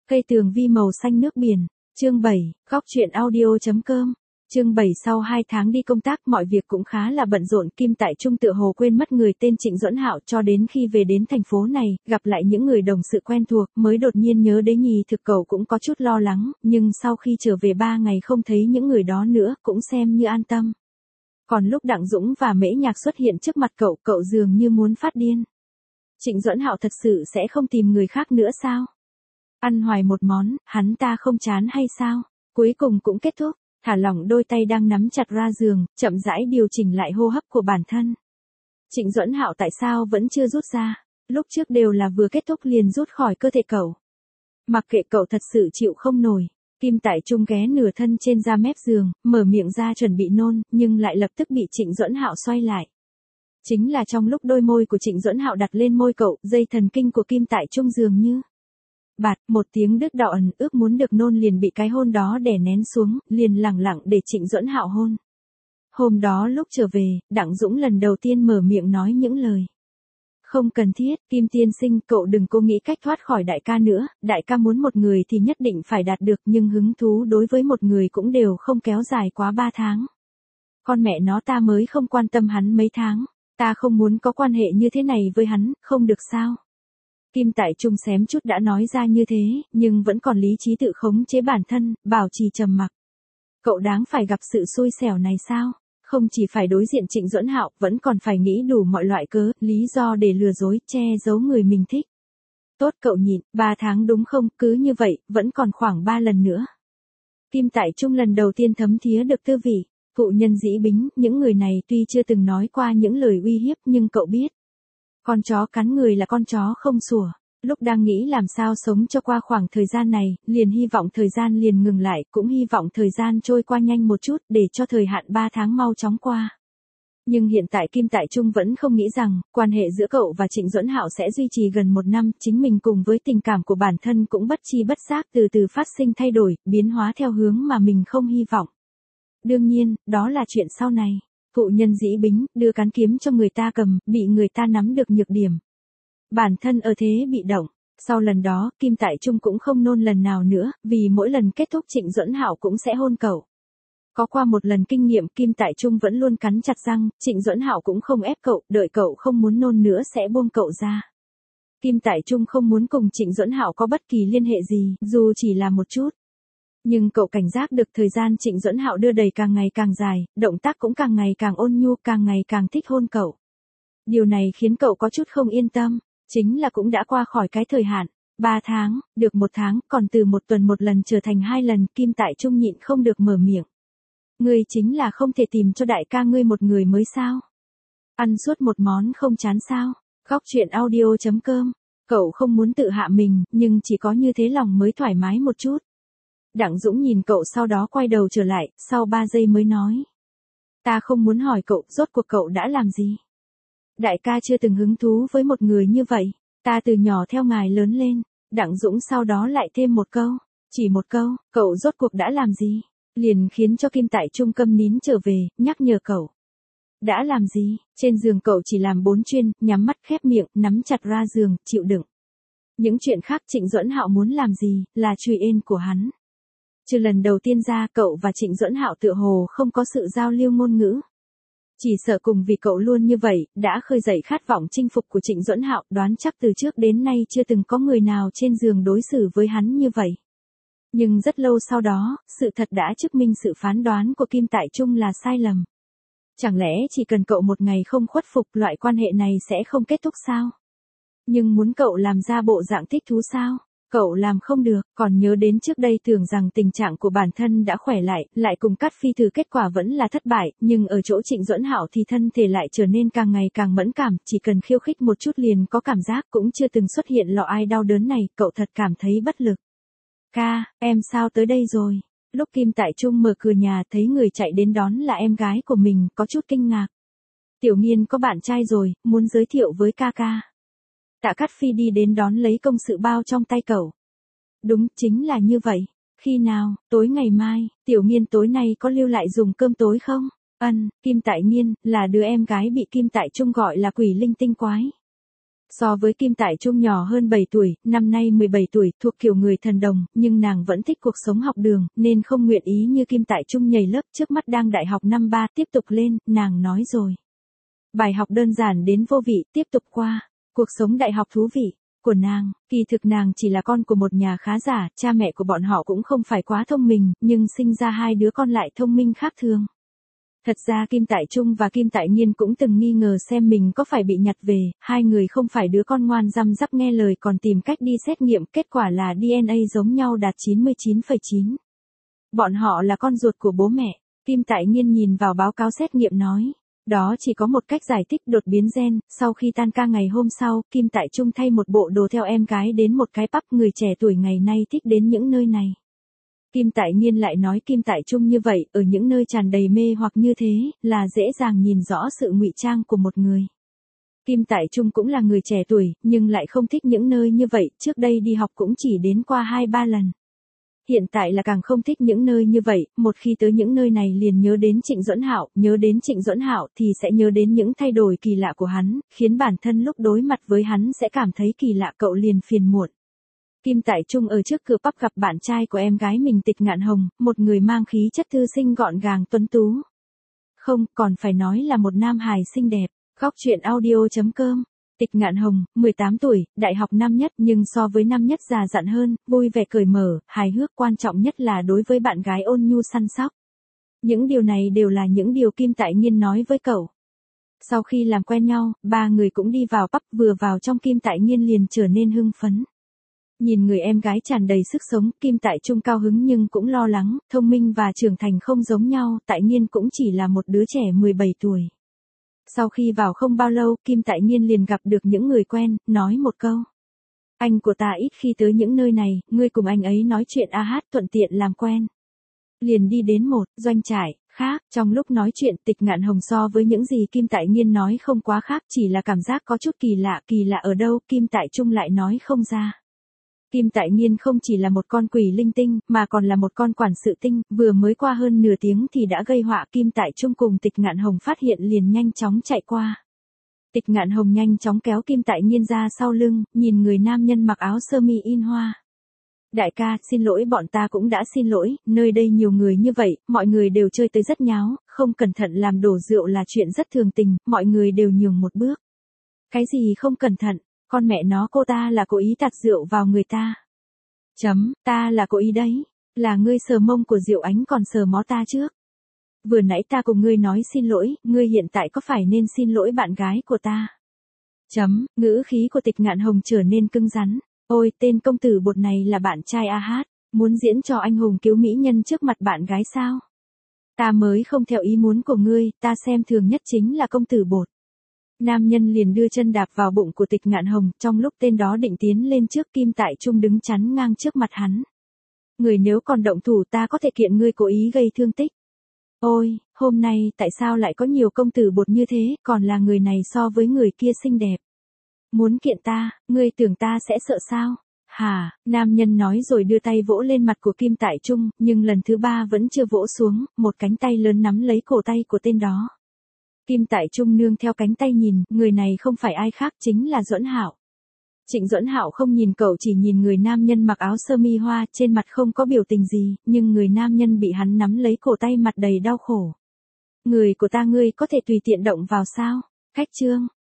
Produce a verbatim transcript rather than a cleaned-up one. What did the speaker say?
Cây tường vi màu xanh nước biển. Chương bảy, góc truyện audio.com. Chương bảy sau hai tháng đi công tác mọi việc cũng khá là bận rộn, Kim Tại Trung tựa hồ quên mất người tên Trịnh Duẫn Hạo cho đến khi về đến thành phố này, gặp lại những người đồng sự quen thuộc, mới đột nhiên nhớ đến nhì thực cậu cũng có chút lo lắng, nhưng sau khi trở về ba ngày không thấy những người đó nữa, cũng xem như an tâm. Còn lúc Đặng Dũng và Mễ Nhạc xuất hiện trước mặt cậu, cậu dường như muốn phát điên. Trịnh Duẫn Hạo thật sự sẽ không tìm người khác nữa sao? Ăn hoài một món, hắn ta không chán hay sao? Cuối cùng cũng kết thúc, thả lỏng đôi tay đang nắm chặt ra giường, chậm rãi điều chỉnh lại hô hấp của bản thân. Trịnh Duẫn Hạo tại sao vẫn chưa rút ra? Lúc trước đều là vừa kết thúc liền rút khỏi cơ thể cậu. Mặc kệ cậu thật sự chịu không nổi, Kim Tại Trung ghé nửa thân trên da mép giường, mở miệng ra chuẩn bị nôn, nhưng lại lập tức bị Trịnh Duẫn Hạo xoay lại. Chính là trong lúc đôi môi của Trịnh Duẫn Hạo đặt lên môi cậu, dây thần kinh của Kim Tại Trung dường như bạt, một tiếng đứt đỏ ẩn, ước muốn được nôn liền bị cái hôn đó đè nén xuống, liền lẳng lặng để Trịnh Duẫn Hạo hôn. Hôm đó lúc trở về, Đặng Dũng lần đầu tiên mở miệng nói những lời. Không cần thiết, Kim tiên sinh, cậu đừng cố nghĩ cách thoát khỏi đại ca nữa, đại ca muốn một người thì nhất định phải đạt được, nhưng hứng thú đối với một người cũng đều không kéo dài quá ba tháng. Con mẹ nó, ta mới không quan tâm hắn mấy tháng, ta không muốn có quan hệ như thế này với hắn, không được sao? Kim Tại Trung xém chút đã nói ra như thế, nhưng vẫn còn lý trí tự khống chế bản thân, bảo trì trầm mặc. Cậu đáng phải gặp sự xui xẻo này sao? Không chỉ phải đối diện Trịnh Duẫn Hạo, vẫn còn phải nghĩ đủ mọi loại cớ, lý do để lừa dối, che giấu người mình thích. Tốt, cậu nhịn, ba tháng đúng không? Cứ như vậy, vẫn còn khoảng ba lần nữa. Kim Tại Trung lần đầu tiên thấm thía được tư vị. Phụ nhân Dĩ Bính, những người này tuy chưa từng nói qua những lời uy hiếp nhưng cậu biết. Con chó cắn người là con chó không sủa. Lúc đang nghĩ làm sao sống cho qua khoảng thời gian này, liền hy vọng thời gian liền ngừng lại, cũng hy vọng thời gian trôi qua nhanh một chút để cho thời hạn ba tháng mau chóng qua. Nhưng hiện tại Kim Tại Trung vẫn không nghĩ rằng, quan hệ giữa cậu và Trịnh Duẫn Hạo sẽ duy trì gần một năm, chính mình cùng với tình cảm của bản thân cũng bất chi bất giác từ từ phát sinh thay đổi, biến hóa theo hướng mà mình không hy vọng. Đương nhiên, đó là chuyện sau này. Phụ nhân Dĩ Bính, đưa cán kiếm cho người ta cầm, bị người ta nắm được nhược điểm. Bản thân ở thế bị động. Sau lần đó, Kim Tại Trung cũng không nôn lần nào nữa, vì mỗi lần kết thúc Trịnh Duẫn Hạo cũng sẽ hôn cậu. Có qua một lần kinh nghiệm, Kim Tại Trung vẫn luôn cắn chặt răng, Trịnh Duẫn Hạo cũng không ép cậu, đợi cậu không muốn nôn nữa sẽ buông cậu ra. Kim Tại Trung không muốn cùng Trịnh Duẫn Hạo có bất kỳ liên hệ gì, dù chỉ là một chút. Nhưng cậu cảnh giác được thời gian Trịnh Duẫn Hạo đưa đẩy càng ngày càng dài, động tác cũng càng ngày càng ôn nhu, càng ngày càng thích hôn cậu. Điều này khiến cậu có chút không yên tâm, chính là cũng đã qua khỏi cái thời hạn, ba tháng, được một tháng, còn từ một tuần một lần trở thành hai lần, Kim Tại Trung nhịn không được mở miệng. Ngươi chính là không thể tìm cho đại ca ngươi một người mới sao? Ăn suốt một món không chán sao? Góc truyện audio.com, cậu không muốn tự hạ mình, nhưng chỉ có như thế lòng mới thoải mái một chút. Đặng Dũng nhìn cậu sau đó quay đầu trở lại, sau ba giây mới nói. Ta không muốn hỏi cậu, rốt cuộc cậu đã làm gì? Đại ca chưa từng hứng thú với một người như vậy, ta từ nhỏ theo ngài lớn lên. Đặng Dũng sau đó lại thêm một câu, chỉ một câu, cậu rốt cuộc đã làm gì? Liền khiến cho Kim Tại Trung câm nín trở về, nhắc nhở cậu. Đã làm gì? Trên giường cậu chỉ làm bốn chuyên, nhắm mắt khép miệng, nắm chặt ra giường, chịu đựng. Những chuyện khác Trịnh Duẫn Hạo muốn làm gì, là truy ên của hắn. Trừ lần đầu tiên ra, cậu và Trịnh Duẫn Hạo tựa hồ không có sự giao lưu ngôn ngữ. Chỉ sợ cùng vì cậu luôn như vậy, đã khơi dậy khát vọng chinh phục của Trịnh Duẫn Hạo, đoán chắc từ trước đến nay chưa từng có người nào trên giường đối xử với hắn như vậy. Nhưng rất lâu sau đó, sự thật đã chứng minh sự phán đoán của Kim Tại Trung là sai lầm. Chẳng lẽ chỉ cần cậu một ngày không khuất phục, loại quan hệ này sẽ không kết thúc sao? Nhưng muốn cậu làm ra bộ dạng thích thú sao? Cậu làm không được, còn nhớ đến trước đây tưởng rằng tình trạng của bản thân đã khỏe lại, lại cùng Cát Phi thử kết quả vẫn là thất bại, nhưng ở chỗ Trịnh Duẫn Hạo thì thân thể lại trở nên càng ngày càng mẫn cảm, chỉ cần khiêu khích một chút liền có cảm giác, cũng chưa từng xuất hiện lọ ai đau đớn này, cậu thật cảm thấy bất lực. Ca, em sao tới đây rồi? Lúc Kim Tại Trung mở cửa nhà thấy người chạy đến đón là em gái của mình, có chút kinh ngạc. Tiểu Nghiên có bạn trai rồi, muốn giới thiệu với ca ca. Tạ Cát Phi đi đến đón lấy công sự bao trong tay cậu. Đúng, chính là như vậy. Khi nào? Tối ngày mai. Tiểu Nghiên tối nay có lưu lại dùng cơm tối không? Ân, Kim Tại Nghiên, là đứa em gái bị Kim Tại Trung gọi là quỷ linh tinh quái. So với Kim Tại Trung nhỏ hơn bảy tuổi, năm nay mười bảy tuổi, thuộc kiểu người thần đồng, nhưng nàng vẫn thích cuộc sống học đường, nên không nguyện ý như Kim Tại Trung nhảy lớp, trước mắt đang đại học năm ba, tiếp tục lên, nàng nói rồi. Bài học đơn giản đến vô vị, tiếp tục qua. Cuộc sống đại học thú vị của nàng, kỳ thực nàng chỉ là con của một nhà khá giả, cha mẹ của bọn họ cũng không phải quá thông minh, nhưng sinh ra hai đứa con lại thông minh khác thường. Thật ra Kim Tại Trung và Kim Tại Nhiên cũng từng nghi ngờ xem mình có phải bị nhặt về, hai người không phải đứa con ngoan răm rắp nghe lời còn tìm cách đi xét nghiệm, kết quả là đê en a giống nhau đạt chín mươi chín phẩy chín. Bọn họ là con ruột của bố mẹ. Kim Tại Nhiên nhìn vào báo cáo xét nghiệm nói. Đó chỉ có một cách giải thích đột biến gen, sau khi tan ca ngày hôm sau, Kim Tại Trung thay một bộ đồ theo em gái đến một cái pub, người trẻ tuổi ngày nay thích đến những nơi này. Kim Tại Nhiên lại nói Kim Tại Trung như vậy, ở những nơi tràn đầy mê hoặc như thế, là dễ dàng nhìn rõ sự ngụy trang của một người. Kim Tại Trung cũng là người trẻ tuổi, nhưng lại không thích những nơi như vậy, trước đây đi học cũng chỉ đến qua hai ba lần. Hiện tại là càng không thích những nơi như vậy, một khi tới những nơi này liền nhớ đến Trịnh Duẫn Hạo, nhớ đến Trịnh Duẫn Hạo thì sẽ nhớ đến những thay đổi kỳ lạ của hắn, khiến bản thân lúc đối mặt với hắn sẽ cảm thấy kỳ lạ, cậu liền phiền muộn. Kim Tại Trung ở trước cửa pub gặp bạn trai của em gái mình Tịch Ngạn Hồng, một người mang khí chất thư sinh gọn gàng tuấn tú. Không, còn phải nói là một nam hài xinh đẹp. Góc truyện audio chấm com. Tịch Ngạn Hồng, mười tám tuổi, đại học năm nhất nhưng so với năm nhất già dặn hơn, vui vẻ cởi mở, hài hước, quan trọng nhất là đối với bạn gái ôn nhu săn sóc. Những điều này đều là những điều Kim Tại Nhiên nói với cậu. Sau khi làm quen nhau, ba người cũng đi vào pub, vừa vào trong Kim Tại Nhiên liền trở nên hưng phấn. Nhìn người em gái tràn đầy sức sống, Kim Tại Trung cao hứng nhưng cũng lo lắng, thông minh và trưởng thành không giống nhau, Tại Nhiên cũng chỉ là một đứa trẻ mười bảy tuổi. Sau khi vào không bao lâu, Kim Tại Nhiên liền gặp được những người quen, nói một câu. Anh của ta ít khi tới những nơi này, ngươi cùng anh ấy nói chuyện a hát thuận tiện làm quen. Liền đi đến một doanh trại khác, trong lúc nói chuyện Tịch Ngạn Hồng so với những gì Kim Tại Nhiên nói không quá khác, chỉ là cảm giác có chút kỳ lạ, kỳ lạ ở đâu, Kim Tại Trung lại nói không ra. Kim Tại Nhiên không chỉ là một con quỷ linh tinh, mà còn là một con quản sự tinh, vừa mới qua hơn nửa tiếng thì đã gây họa. Kim Tại Trung cùng Tịch Ngạn Hồng phát hiện liền nhanh chóng chạy qua. Tịch Ngạn Hồng nhanh chóng kéo Kim Tại Nhiên ra sau lưng, nhìn người nam nhân mặc áo sơ mi in hoa. Đại ca, xin lỗi, bọn ta cũng đã xin lỗi, nơi đây nhiều người như vậy, mọi người đều chơi tới rất nháo, không cẩn thận làm đổ rượu là chuyện rất thường tình, mọi người đều nhường một bước. Cái gì không cẩn thận? Con mẹ nó, cô ta là cố ý tạt rượu vào người ta. Chấm, ta là cố ý đấy. Là ngươi sờ mông của Diệu Ánh còn sờ mó ta trước. Vừa nãy ta cùng ngươi nói xin lỗi, ngươi hiện tại có phải nên xin lỗi bạn gái của ta? Chấm, ngữ khí của Tịch Ngạn Hồng trở nên cứng rắn. Ôi, tên công tử bột này là bạn trai a hát, muốn diễn cho anh hùng cứu mỹ nhân trước mặt bạn gái sao? Ta mới không theo ý muốn của ngươi, ta xem thường nhất chính là công tử bột. Nam nhân liền đưa chân đạp vào bụng của Tịch Ngạn Hồng, trong lúc tên đó định tiến lên trước, Kim Tại Trung đứng chắn ngang trước mặt hắn. Người nếu còn động thủ ta có thể kiện ngươi cố ý gây thương tích. Ôi, hôm nay tại sao lại có nhiều công tử bột như thế, còn là người này so với người kia xinh đẹp. Muốn kiện ta, ngươi tưởng ta sẽ sợ sao? Hả, nam nhân nói rồi đưa tay vỗ lên mặt của Kim Tại Trung, nhưng lần thứ ba vẫn chưa vỗ xuống, một cánh tay lớn nắm lấy cổ tay của tên đó. Kim Tại Trung nương theo cánh tay nhìn, người này không phải ai khác chính là Duẫn Hạo. Trịnh Duẫn Hạo không nhìn cậu, chỉ nhìn người nam nhân mặc áo sơ mi hoa, trên mặt không có biểu tình gì, nhưng người nam nhân bị hắn nắm lấy cổ tay mặt đầy đau khổ. Người của ta ngươi có thể tùy tiện động vào sao? Khách trương,